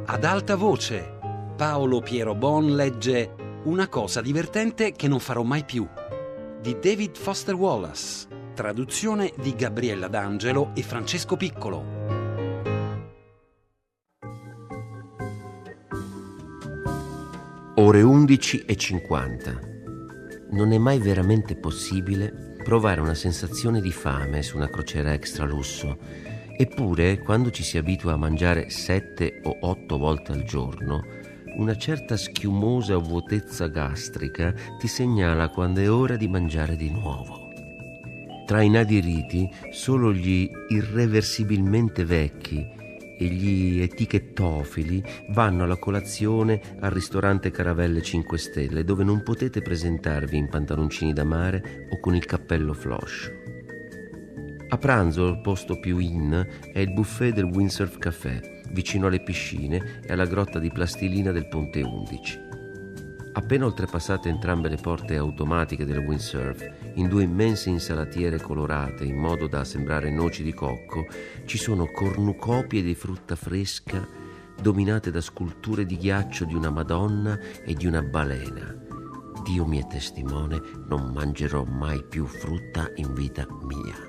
Ad alta voce, Paolo Piero Bon legge Una cosa divertente che non farò mai più, di David Foster Wallace, traduzione di Gabriella D'Angelo e Francesco Piccolo. Ore 11:50. Non è mai veramente possibile provare una sensazione di fame su una crociera extra lusso. Eppure, quando ci si abitua a mangiare 7 o 8 volte al giorno, una certa schiumosa vuotezza gastrica ti segnala quando è ora di mangiare di nuovo. Tra i nadiriti, solo gli irreversibilmente vecchi e gli etichettofili vanno alla colazione al ristorante Caravelle 5 Stelle, dove non potete presentarvi in pantaloncini da mare o con il cappello floscio. A pranzo il posto più in è il buffet del Windsurf Café, vicino alle piscine e alla grotta di plastilina del Ponte 11. Appena oltrepassate entrambe le porte automatiche del windsurf, in 2 immense insalatiere colorate in modo da sembrare noci di cocco, ci sono cornucopie di frutta fresca dominate da sculture di ghiaccio di una Madonna e di una balena. Dio mi è testimone, non mangerò mai più frutta in vita mia.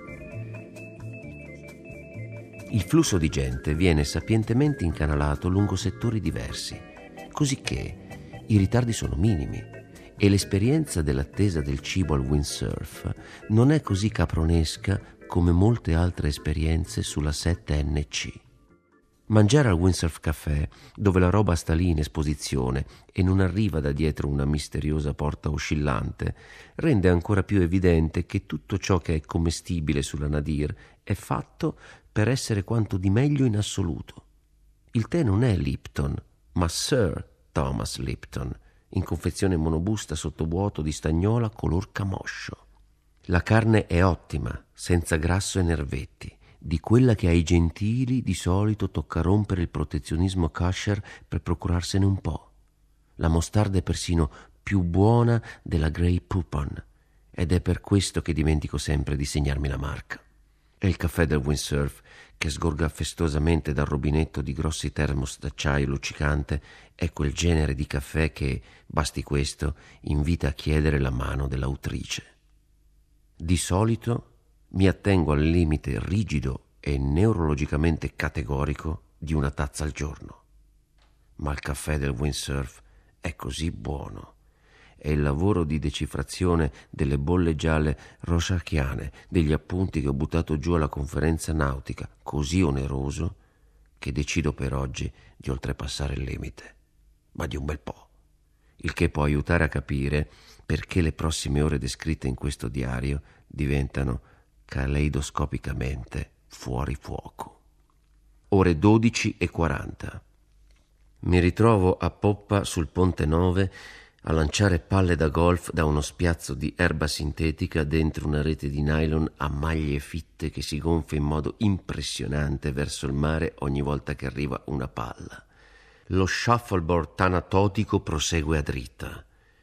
Il flusso di gente viene sapientemente incanalato lungo settori diversi, cosicché i ritardi sono minimi e l'esperienza dell'attesa del cibo al windsurf non è così capronesca come molte altre esperienze sulla 7NC. Mangiare al Windsurf Café, dove la roba sta lì in esposizione e non arriva da dietro una misteriosa porta oscillante, rende ancora più evidente che tutto ciò che è commestibile sulla Nadir è fatto per essere quanto di meglio in assoluto. Il tè non è Lipton, ma Sir Thomas Lipton, in confezione monobusta sottovuoto di stagnola color camoscio. La carne è ottima, senza grasso e nervetti, di quella che ai gentili di solito tocca rompere il protezionismo kosher per procurarsene un po'. La mostarda è persino più buona della Grey Poupon, ed è per questo che dimentico sempre di segnarmi la marca. È il caffè del windsurf, che sgorga festosamente dal rubinetto di grossi termos d'acciaio luccicante, è quel genere di caffè che, basti questo, invita a chiedere la mano dell'autrice. Di solito mi attengo al limite rigido e neurologicamente categorico di una tazza al giorno. Ma il caffè del windsurf è così buono. È il lavoro di decifrazione delle bolle gialle rorschackiane, degli appunti che ho buttato giù alla conferenza nautica, così oneroso che decido per oggi di oltrepassare il limite, ma di un bel po', il che può aiutare a capire perché le prossime ore descritte in questo diario diventano caleidoscopicamente fuori fuoco. Ore 12:40. Mi ritrovo a poppa sul Ponte 9 a lanciare palle da golf da uno spiazzo di erba sintetica dentro una rete di nylon a maglie fitte che si gonfia in modo impressionante verso il mare ogni volta che arriva una palla. Lo shuffleboard tanatotico prosegue a dritta.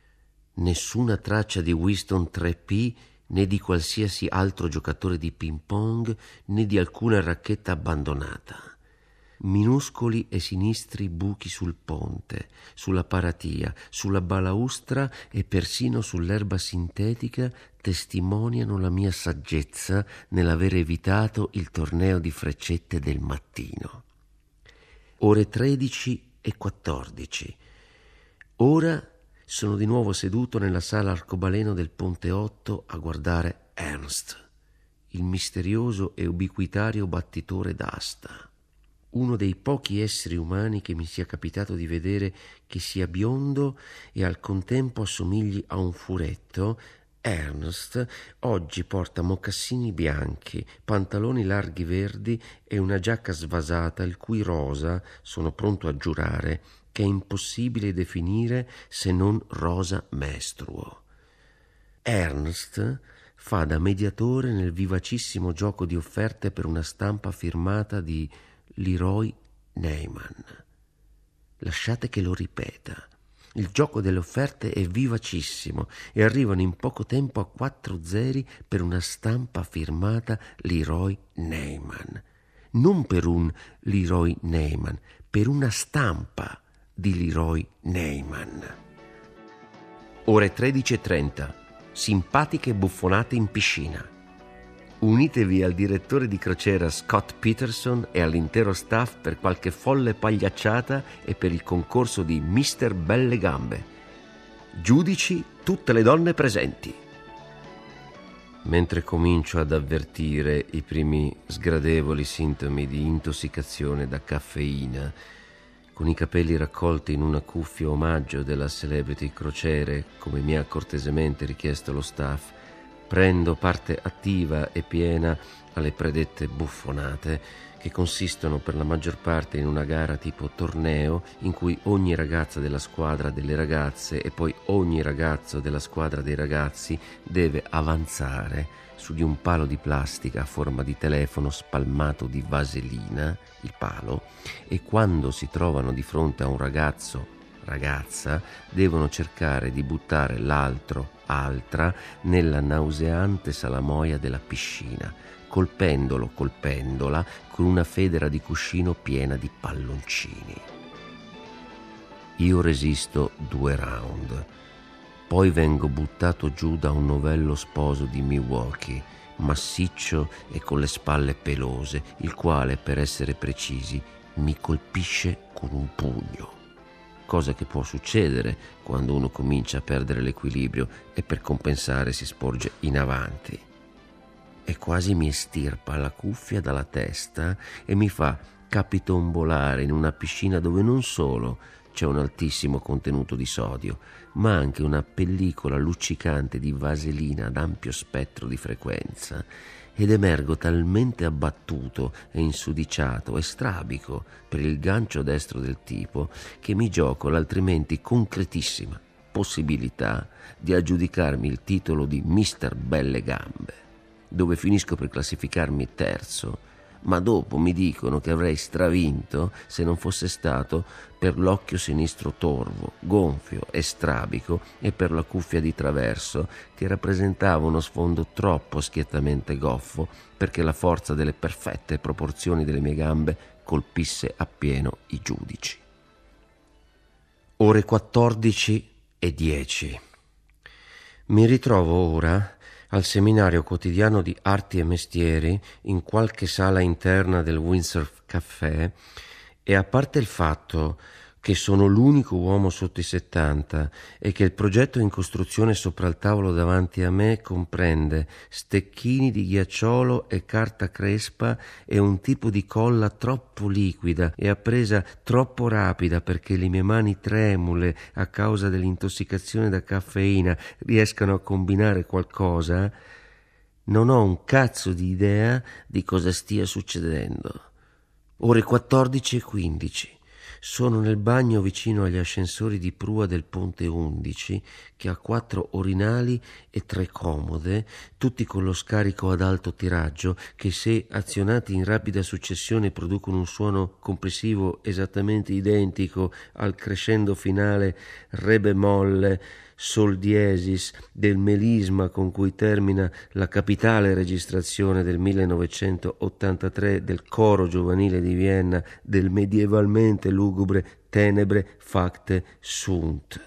Nessuna traccia di Winston 3P né di qualsiasi altro giocatore di ping pong né di alcuna racchetta abbandonata. Minuscoli e sinistri buchi sul ponte, sulla paratia, sulla balaustra e persino sull'erba sintetica testimoniano la mia saggezza nell'aver evitato il torneo di freccette del mattino. Ore 13:14. Ora sono di nuovo seduto nella sala arcobaleno del Ponte 8 a guardare Ernst, il misterioso e ubiquitario battitore d'asta. Uno dei pochi esseri umani che mi sia capitato di vedere che sia biondo e al contempo assomigli a un furetto. Ernst oggi porta mocassini bianchi, pantaloni larghi verdi e una giacca svasata il cui rosa, sono pronto a giurare, che è impossibile definire se non rosa mestruo. Ernst fa da mediatore nel vivacissimo gioco di offerte per una stampa firmata di Leroy Neyman. Lasciate che lo ripeta. Il gioco delle offerte è vivacissimo e arrivano in poco tempo a 4 zeri per una stampa firmata Leroy Neyman. Non per un Leroy Neyman, per una stampa di Leroy Neyman. Ore 13:30. Simpatiche buffonate in piscina. Unitevi al direttore di crociera Scott Peterson e all'intero staff per qualche folle pagliacciata e per il concorso di Mister Belle Gambe. Giudici tutte le donne presenti. Mentre comincio ad avvertire i primi sgradevoli sintomi di intossicazione da caffeina, con i capelli raccolti in una cuffia omaggio della celebrity crociere, come mi ha cortesemente richiesto lo staff, prendo parte attiva e piena alle predette buffonate, che consistono per la maggior parte in una gara tipo torneo in cui ogni ragazza della squadra delle ragazze e poi ogni ragazzo della squadra dei ragazzi deve avanzare su di un palo di plastica a forma di telefono spalmato di vaselina, il palo, e quando si trovano di fronte a un ragazza, devono cercare di buttare altra nella nauseante salamoia della piscina, colpendola con una federa di cuscino piena di palloncini. Io resisto 2 round, poi vengo buttato giù da un novello sposo di Milwaukee, massiccio e con le spalle pelose, il quale, per essere precisi, mi colpisce con un pugno. Cosa che può succedere quando uno comincia a perdere l'equilibrio e per compensare si sporge in avanti. E quasi mi estirpa la cuffia dalla testa e mi fa capitombolare in una piscina dove non solo c'è un altissimo contenuto di sodio, ma anche una pellicola luccicante di vaselina ad ampio spettro di frequenza, ed emergo talmente abbattuto e insudiciato e strabico per il gancio destro del tipo che mi gioco l'altrimenti concretissima possibilità di aggiudicarmi il titolo di Mister Belle Gambe, dove finisco per classificarmi terzo, ma dopo mi dicono che avrei stravinto se non fosse stato per l'occhio sinistro torvo, gonfio e strabico e per la cuffia di traverso che rappresentava uno sfondo troppo schiettamente goffo perché la forza delle perfette proporzioni delle mie gambe colpisse appieno i giudici. Ore 14:10. Mi ritrovo ora al seminario quotidiano di arti e mestieri in qualche sala interna del Windsurf Café, e a parte il fatto che sono l'unico uomo sotto i 70 e che il progetto in costruzione sopra il tavolo davanti a me comprende stecchini di ghiacciolo e carta crespa e un tipo di colla troppo liquida e a presa troppo rapida perché le mie mani tremule a causa dell'intossicazione da caffeina riescano a combinare qualcosa, non ho un cazzo di idea di cosa stia succedendo. Ore 14:15. Sono nel bagno vicino agli ascensori di prua del Ponte 11, che ha 4 orinali e 3 comode, tutti con lo scarico ad alto tiraggio, che se azionati in rapida successione producono un suono complessivo esattamente identico al crescendo finale re bemolle sol diesis del melisma con cui termina la capitale registrazione del 1983 del coro giovanile di Vienna del medievalmente lugubre Tenebre facte sunt.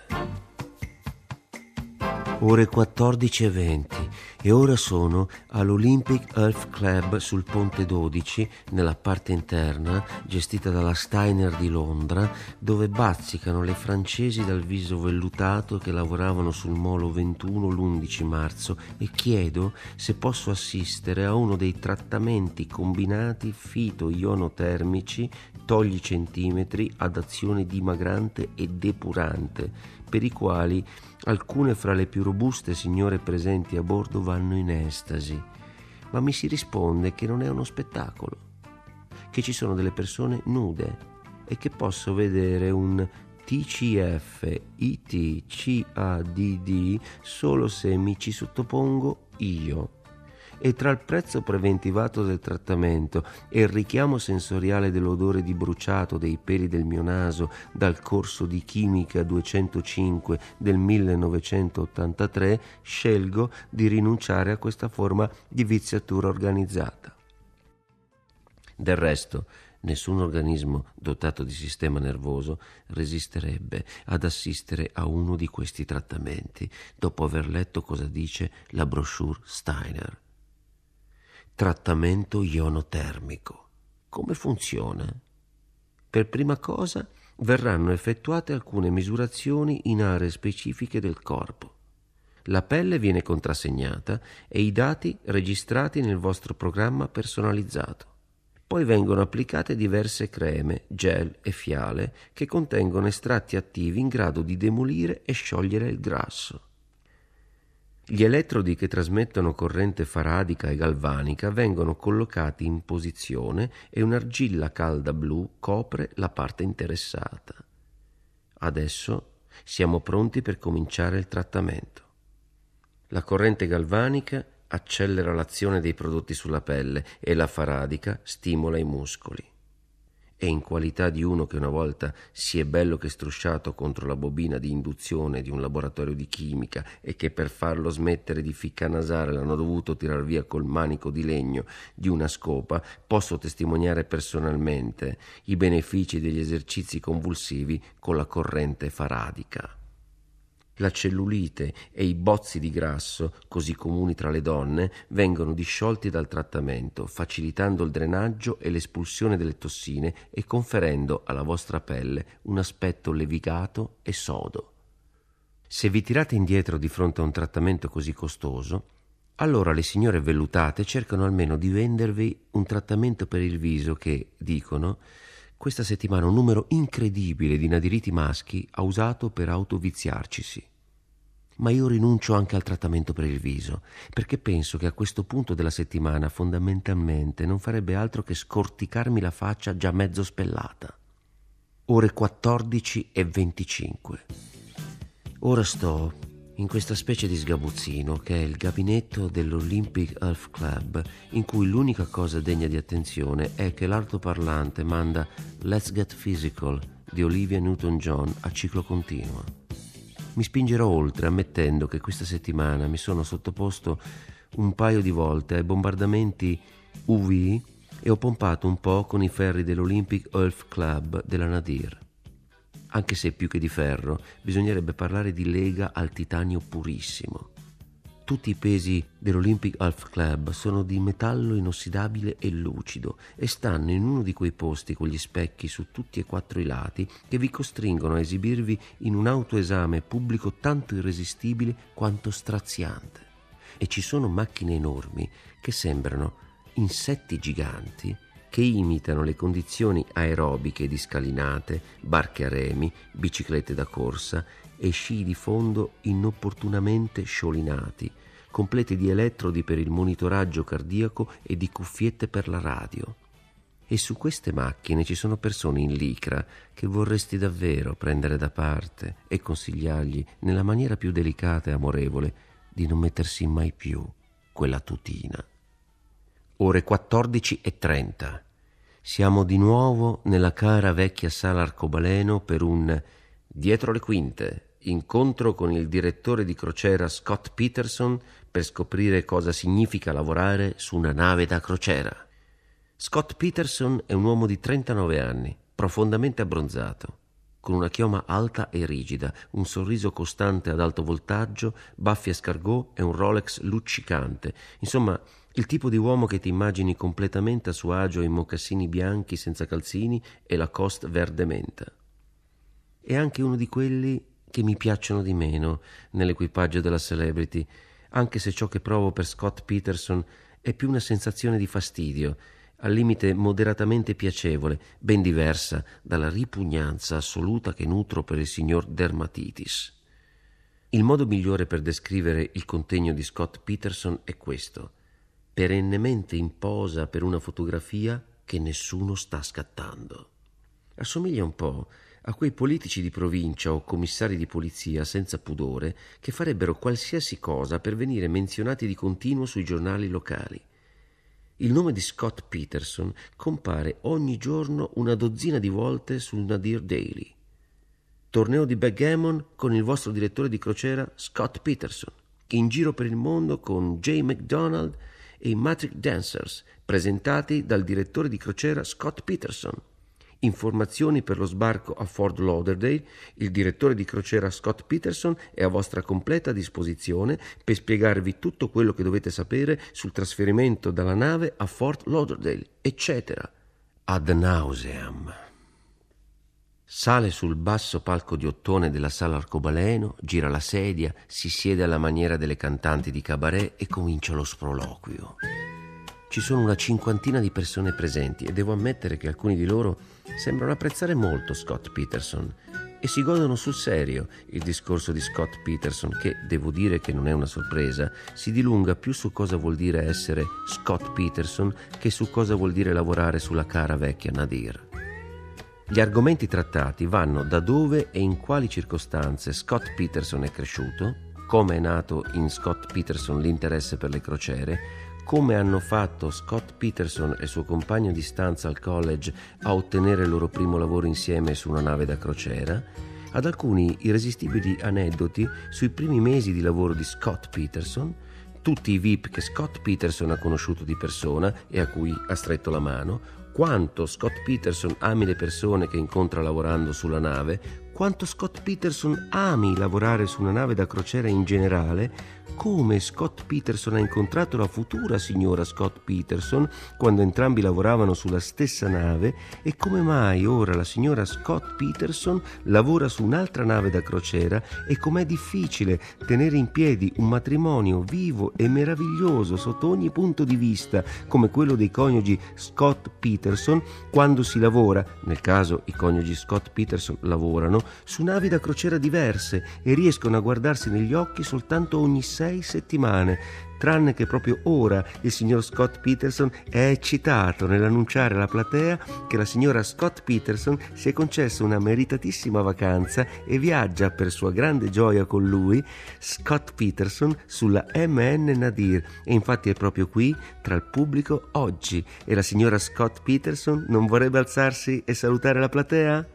Ore 14:20 e ora sono all'Olympic Health Club sul Ponte 12, nella parte interna, gestita dalla Steiner di Londra, dove bazzicano le francesi dal viso vellutato che lavoravano sul molo 21 l'11 marzo e chiedo se posso assistere a uno dei trattamenti combinati fito-ionotermici togli centimetri ad azione dimagrante e depurante, per i quali alcune fra le più robuste signore presenti a bordo vanno in estasi, ma mi si risponde che non è uno spettacolo, che ci sono delle persone nude e che posso vedere un TCF-IT-CADD solo se mi ci sottopongo io. E tra il prezzo preventivato del trattamento e il richiamo sensoriale dell'odore di bruciato dei peli del mio naso dal corso di chimica 205 del 1983, scelgo di rinunciare a questa forma di viziatura organizzata. Del resto, Nessun organismo dotato di sistema nervoso resisterebbe ad assistere a uno di questi trattamenti dopo aver letto cosa dice la brochure Steiner. Trattamento ionotermico. Come funziona? Per prima cosa verranno effettuate alcune misurazioni in aree specifiche del corpo. La pelle viene contrassegnata e i dati registrati nel vostro programma personalizzato. Poi vengono applicate diverse creme, gel e fiale che contengono estratti attivi in grado di demolire e sciogliere il grasso. Gli elettrodi che trasmettono corrente faradica e galvanica vengono collocati in posizione e un'argilla calda blu copre la parte interessata. Adesso siamo pronti per cominciare il trattamento. La corrente galvanica accelera l'azione dei prodotti sulla pelle e la faradica stimola i muscoli. E in qualità di uno che una volta si è bello che strusciato contro la bobina di induzione di un laboratorio di chimica e che per farlo smettere di ficcanasare l'hanno dovuto tirar via col manico di legno di una scopa, posso testimoniare personalmente i benefici degli esercizi convulsivi con la corrente faradica. La cellulite e i bozzi di grasso, così comuni tra le donne, vengono disciolti dal trattamento, facilitando il drenaggio e l'espulsione delle tossine e conferendo alla vostra pelle un aspetto levigato e sodo. Se vi tirate indietro di fronte a un trattamento così costoso, allora le signore vellutate cercano almeno di vendervi un trattamento per il viso che, dicono, questa settimana un numero incredibile di nadiriti maschi ha usato per autoviziarcisi. Ma io rinuncio anche al trattamento per il viso, perché penso che a questo punto della settimana fondamentalmente non farebbe altro che scorticarmi la faccia già mezzo spellata. Ore 14:25. Ora sto in questa specie di sgabuzzino che è il gabinetto dell'Olympic Health Club, in cui l'unica cosa degna di attenzione è che l'altoparlante manda Let's Get Physical di Olivia Newton-John a ciclo continuo. Mi spingerò oltre ammettendo che questa settimana mi sono sottoposto un paio di volte ai bombardamenti UV e ho pompato un po' con i ferri dell'Olympic Health Club della Nadir. Anche se più che di ferro bisognerebbe parlare di lega al titanio purissimo. Tutti i pesi dell'Olympic Health Club sono di metallo inossidabile e lucido e stanno in uno di quei posti con gli specchi su tutti e 4 i lati che vi costringono a esibirvi in un autoesame pubblico tanto irresistibile quanto straziante. E ci sono macchine enormi che sembrano insetti giganti che imitano le condizioni aerobiche di scalinate, barche a remi, biciclette da corsa e sci di fondo inopportunamente sciolinati, completi di elettrodi per il monitoraggio cardiaco e di cuffiette per la radio. E su queste macchine ci sono persone in licra che vorresti davvero prendere da parte e consigliargli nella maniera più delicata e amorevole di non mettersi mai più quella tutina. Ore 14:30. Siamo di nuovo nella cara vecchia sala arcobaleno per un dietro le quinte, incontro con il direttore di crociera Scott Peterson per scoprire cosa significa lavorare su una nave da crociera. Scott Peterson è un uomo di 39 anni, profondamente abbronzato, con una chioma alta e rigida, un sorriso costante ad alto voltaggio, baffi escargot e un Rolex luccicante. Insomma, il tipo di uomo che ti immagini completamente a suo agio in mocassini bianchi senza calzini e Lacoste verde menta. È anche uno di quelli che mi piacciono di meno nell'equipaggio della celebrity, anche se ciò che provo per Scott Peterson è più una sensazione di fastidio, al limite moderatamente piacevole, ben diversa dalla ripugnanza assoluta che nutro per il signor Dermatitis. Il modo migliore per descrivere il contegno di Scott Peterson è questo: perennemente in posa per una fotografia che nessuno sta scattando. Assomiglia un po' a quei politici di provincia o commissari di polizia senza pudore che farebbero qualsiasi cosa per venire menzionati di continuo sui giornali locali. Il nome di Scott Peterson compare ogni giorno una dozzina di volte sul Nadir Daily. Torneo di backgammon con il vostro direttore di crociera Scott Peterson, in giro per il mondo con Jay McDonald e i Magic Dancers, presentati dal direttore di crociera Scott Peterson. Informazioni per lo sbarco a Fort Lauderdale. Il direttore di crociera Scott Peterson è a vostra completa disposizione per spiegarvi tutto quello che dovete sapere sul trasferimento dalla nave a Fort Lauderdale, eccetera. Ad nauseam. Sale sul basso palco di ottone della sala arcobaleno, gira la sedia, si siede alla maniera delle cantanti di cabaret e comincia lo sproloquio. Ci sono una cinquantina di persone presenti e devo ammettere che alcuni di loro sembrano apprezzare molto Scott Peterson e si godono sul serio il discorso di Scott Peterson che, devo dire che non è una sorpresa, si dilunga più su cosa vuol dire essere Scott Peterson che su cosa vuol dire lavorare sulla cara vecchia Nadir. Gli argomenti trattati vanno da dove e in quali circostanze Scott Peterson è cresciuto, come è nato in Scott Peterson l'interesse per le crociere, come hanno fatto Scott Peterson e suo compagno di stanza al college a ottenere il loro primo lavoro insieme su una nave da crociera, ad alcuni irresistibili aneddoti sui primi mesi di lavoro di Scott Peterson, tutti i VIP che Scott Peterson ha conosciuto di persona e a cui ha stretto la mano, quanto Scott Peterson ami le persone che incontra lavorando sulla nave, quanto Scott Peterson ami lavorare su una nave da crociera in generale, come Scott Peterson ha incontrato la futura signora Scott Peterson quando entrambi lavoravano sulla stessa nave e come mai ora la signora Scott Peterson lavora su un'altra nave da crociera e com'è difficile tenere in piedi un matrimonio vivo e meraviglioso sotto ogni punto di vista come quello dei coniugi Scott Peterson quando si lavora, nel caso i coniugi Scott Peterson lavorano, su navi da crociera diverse e riescono a guardarsi negli occhi soltanto ogni 6 settimane, tranne che proprio ora il signor Scott Peterson è eccitato nell'annunciare alla platea che la signora Scott Peterson si è concessa una meritatissima vacanza e viaggia per sua grande gioia con lui, Scott Peterson, sulla MN Nadir, e infatti è proprio qui tra il pubblico oggi. E la signora Scott Peterson non vorrebbe alzarsi e salutare la platea?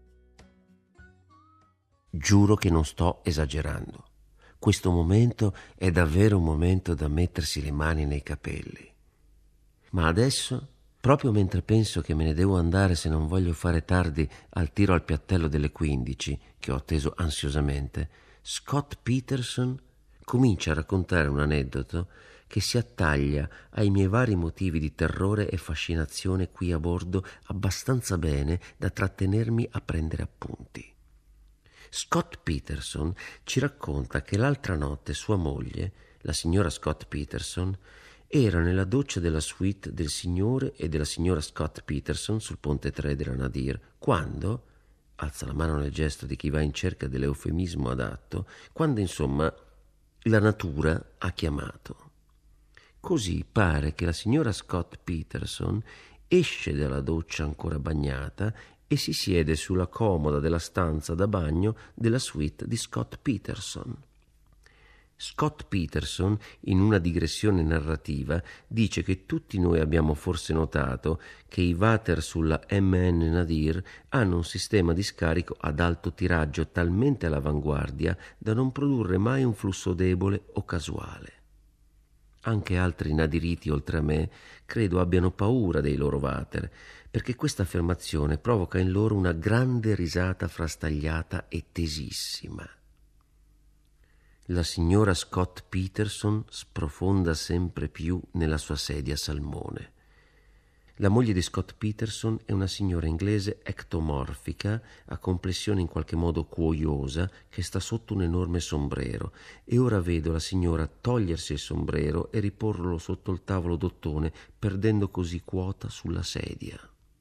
Giuro che non sto esagerando. Questo momento è davvero un momento da mettersi le mani nei capelli. Ma adesso, proprio mentre penso che me ne devo andare se non voglio fare tardi al tiro al piattello delle 15, che ho atteso ansiosamente, Scott Peterson comincia a raccontare un aneddoto che si attaglia ai miei vari motivi di terrore e fascinazione qui a bordo abbastanza bene da trattenermi a prendere appunti. Scott Peterson ci racconta che l'altra notte sua moglie, la signora Scott Peterson, era nella doccia della suite del signore e della signora Scott Peterson sul ponte 3 della Nadir, quando, alza la mano nel gesto di chi va in cerca dell'eufemismo adatto, quando insomma la natura ha chiamato. Così pare che la signora Scott Peterson esce dalla doccia ancora bagnata e si siede sulla comoda della stanza da bagno della suite di Scott Peterson. Scott Peterson, in una digressione narrativa, dice che tutti noi abbiamo forse notato che i water sulla MN Nadir hanno un sistema di scarico ad alto tiraggio talmente all'avanguardia da non produrre mai un flusso debole o casuale. Anche altri nadiriti oltre a me credo abbiano paura dei loro water, perché questa affermazione provoca in loro una grande risata frastagliata e tesissima. La signora Scott Peterson sprofonda sempre più nella sua sedia salmone. La moglie di Scott Peterson è una signora inglese ectomorfica, a complessione in qualche modo cuoiosa, che sta sotto un enorme sombrero, e ora vedo la signora togliersi il sombrero e riporlo sotto il tavolo d'ottone, perdendo così quota sulla sedia.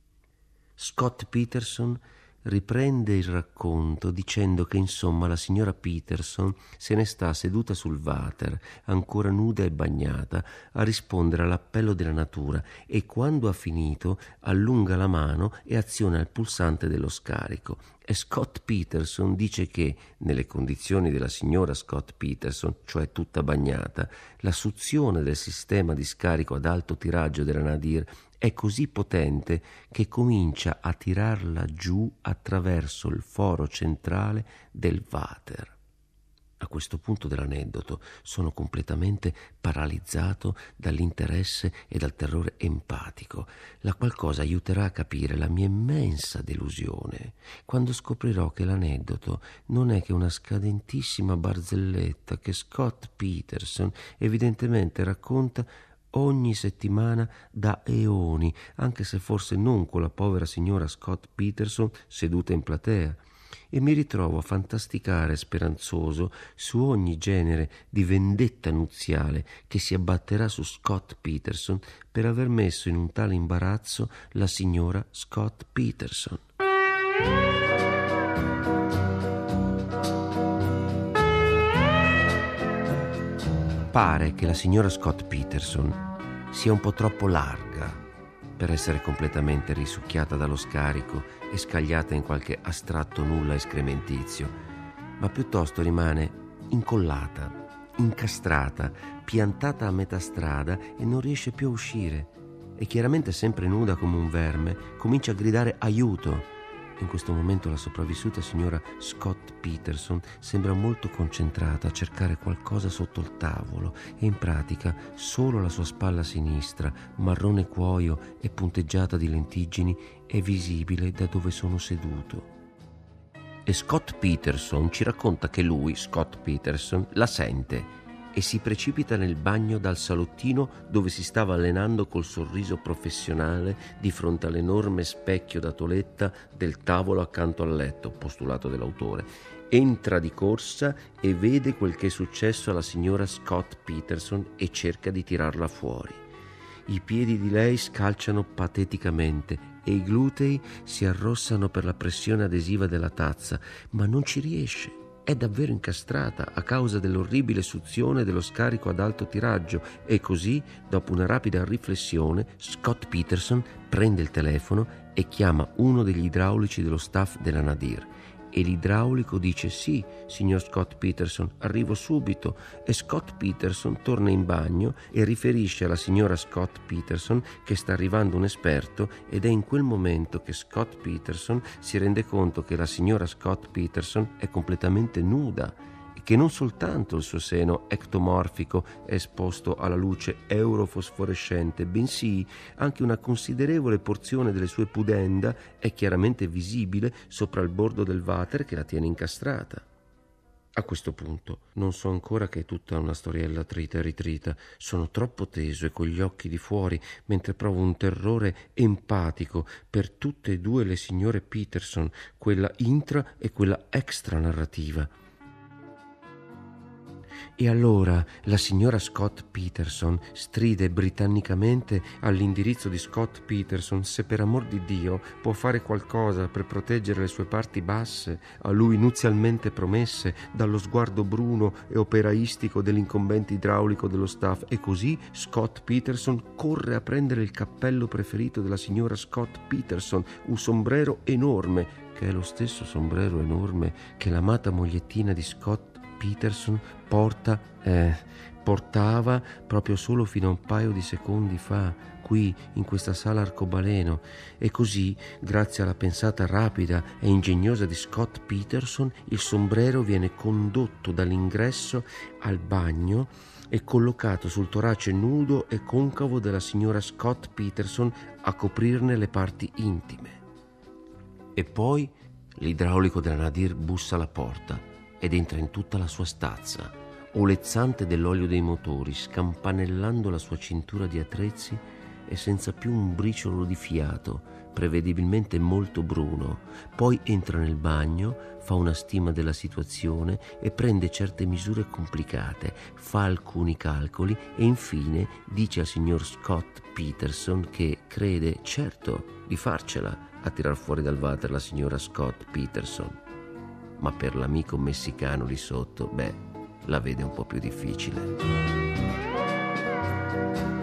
Scott Peterson riprende il racconto dicendo che insomma la signora Peterson se ne sta seduta sul water, ancora nuda e bagnata, a rispondere all'appello della natura e quando ha finito allunga la mano e aziona il pulsante dello scarico. E Scott Peterson dice che, nelle condizioni della signora Scott Peterson, cioè tutta bagnata, la suzione del sistema di scarico ad alto tiraggio della Nadir è così potente che comincia a tirarla giù attraverso il foro centrale del water. A questo punto dell'aneddoto sono completamente paralizzato dall'interesse e dal terrore empatico, la qual cosa aiuterà a capire la mia immensa delusione quando scoprirò che l'aneddoto non è che una scadentissima barzelletta che Scott Peterson evidentemente racconta ogni settimana da eoni, anche se forse non con la povera signora Scott Peterson seduta in platea. E mi ritrovo a fantasticare speranzoso su ogni genere di vendetta nuziale che si abbatterà su Scott Peterson per aver messo in un tale imbarazzo la signora Scott Peterson. Pare che la signora Scott Peterson sia un po' troppo larga per essere completamente risucchiata dallo scarico e scagliata in qualche astratto nulla escrementizio, ma piuttosto rimane incollata, incastrata, piantata a metà strada e non riesce più a uscire. E chiaramente sempre nuda come un verme, comincia a gridare aiuto. In questo momento la sopravvissuta signora Scott Peterson sembra molto concentrata a cercare qualcosa sotto il tavolo e in pratica solo la sua spalla sinistra, marrone cuoio e punteggiata di lentiggini, è visibile da dove sono seduto. E Scott Peterson ci racconta che lui, Scott Peterson, la sente e si precipita nel bagno dal salottino dove si stava allenando col sorriso professionale di fronte all'enorme specchio da toletta del tavolo accanto al letto, postulato dell'autore. Entra di corsa e vede quel che è successo alla signora Scott Peterson e cerca di tirarla fuori. I piedi di lei scalciano pateticamente e i glutei si arrossano per la pressione adesiva della tazza, ma non ci riesce. È davvero incastrata a causa dell'orribile suzione dello scarico ad alto tiraggio e così, dopo una rapida riflessione, Scott Peterson prende il telefono e chiama uno degli idraulici dello staff della Nadir. E l'idraulico dice: sì, signor Scott Peterson, arrivo subito. E Scott Peterson torna in bagno e riferisce alla signora Scott Peterson che sta arrivando un esperto, ed è in quel momento che Scott Peterson si rende conto che la signora Scott Peterson è completamente nuda e che non soltanto il suo seno ectomorfico è esposto alla luce eurofosforescente, bensì anche una considerevole porzione delle sue pudenda è chiaramente visibile sopra il bordo del water che la tiene incastrata. A questo punto non so ancora che è tutta una storiella trita e ritrita, sono troppo teso e con gli occhi di fuori mentre provo un terrore empatico per tutte e due le signore Peterson, quella intra e quella extra narrativa. E allora la signora Scott Peterson stride britannicamente all'indirizzo di Scott Peterson se per amor di Dio può fare qualcosa per proteggere le sue parti basse, a lui nuzialmente promesse, dallo sguardo bruno e operaistico dell'incombente idraulico dello staff. E così Scott Peterson corre a prendere il cappello preferito della signora Scott Peterson, un sombrero enorme, che è lo stesso sombrero enorme che l'amata mogliettina di Scott Peterson portava proprio solo fino a un paio di secondi fa, qui in questa sala arcobaleno. E così, grazie alla pensata rapida e ingegnosa di Scott Peterson, il sombrero viene condotto dall'ingresso al bagno e collocato sul torace nudo e concavo della signora Scott Peterson a coprirne le parti intime. E poi l'idraulico della Nadir bussa alla porta ed entra in tutta la sua stazza, olezzante dell'olio dei motori, scampanellando la sua cintura di attrezzi e senza più un briciolo di fiato, prevedibilmente molto bruno. Poi entra nel bagno, fa una stima della situazione e prende certe misure complicate, fa alcuni calcoli e infine dice al signor Scott Peterson che crede certo di farcela a tirar fuori dal water la signora Scott Peterson, ma per l'amico messicano lì sotto, la vede un po' più difficile.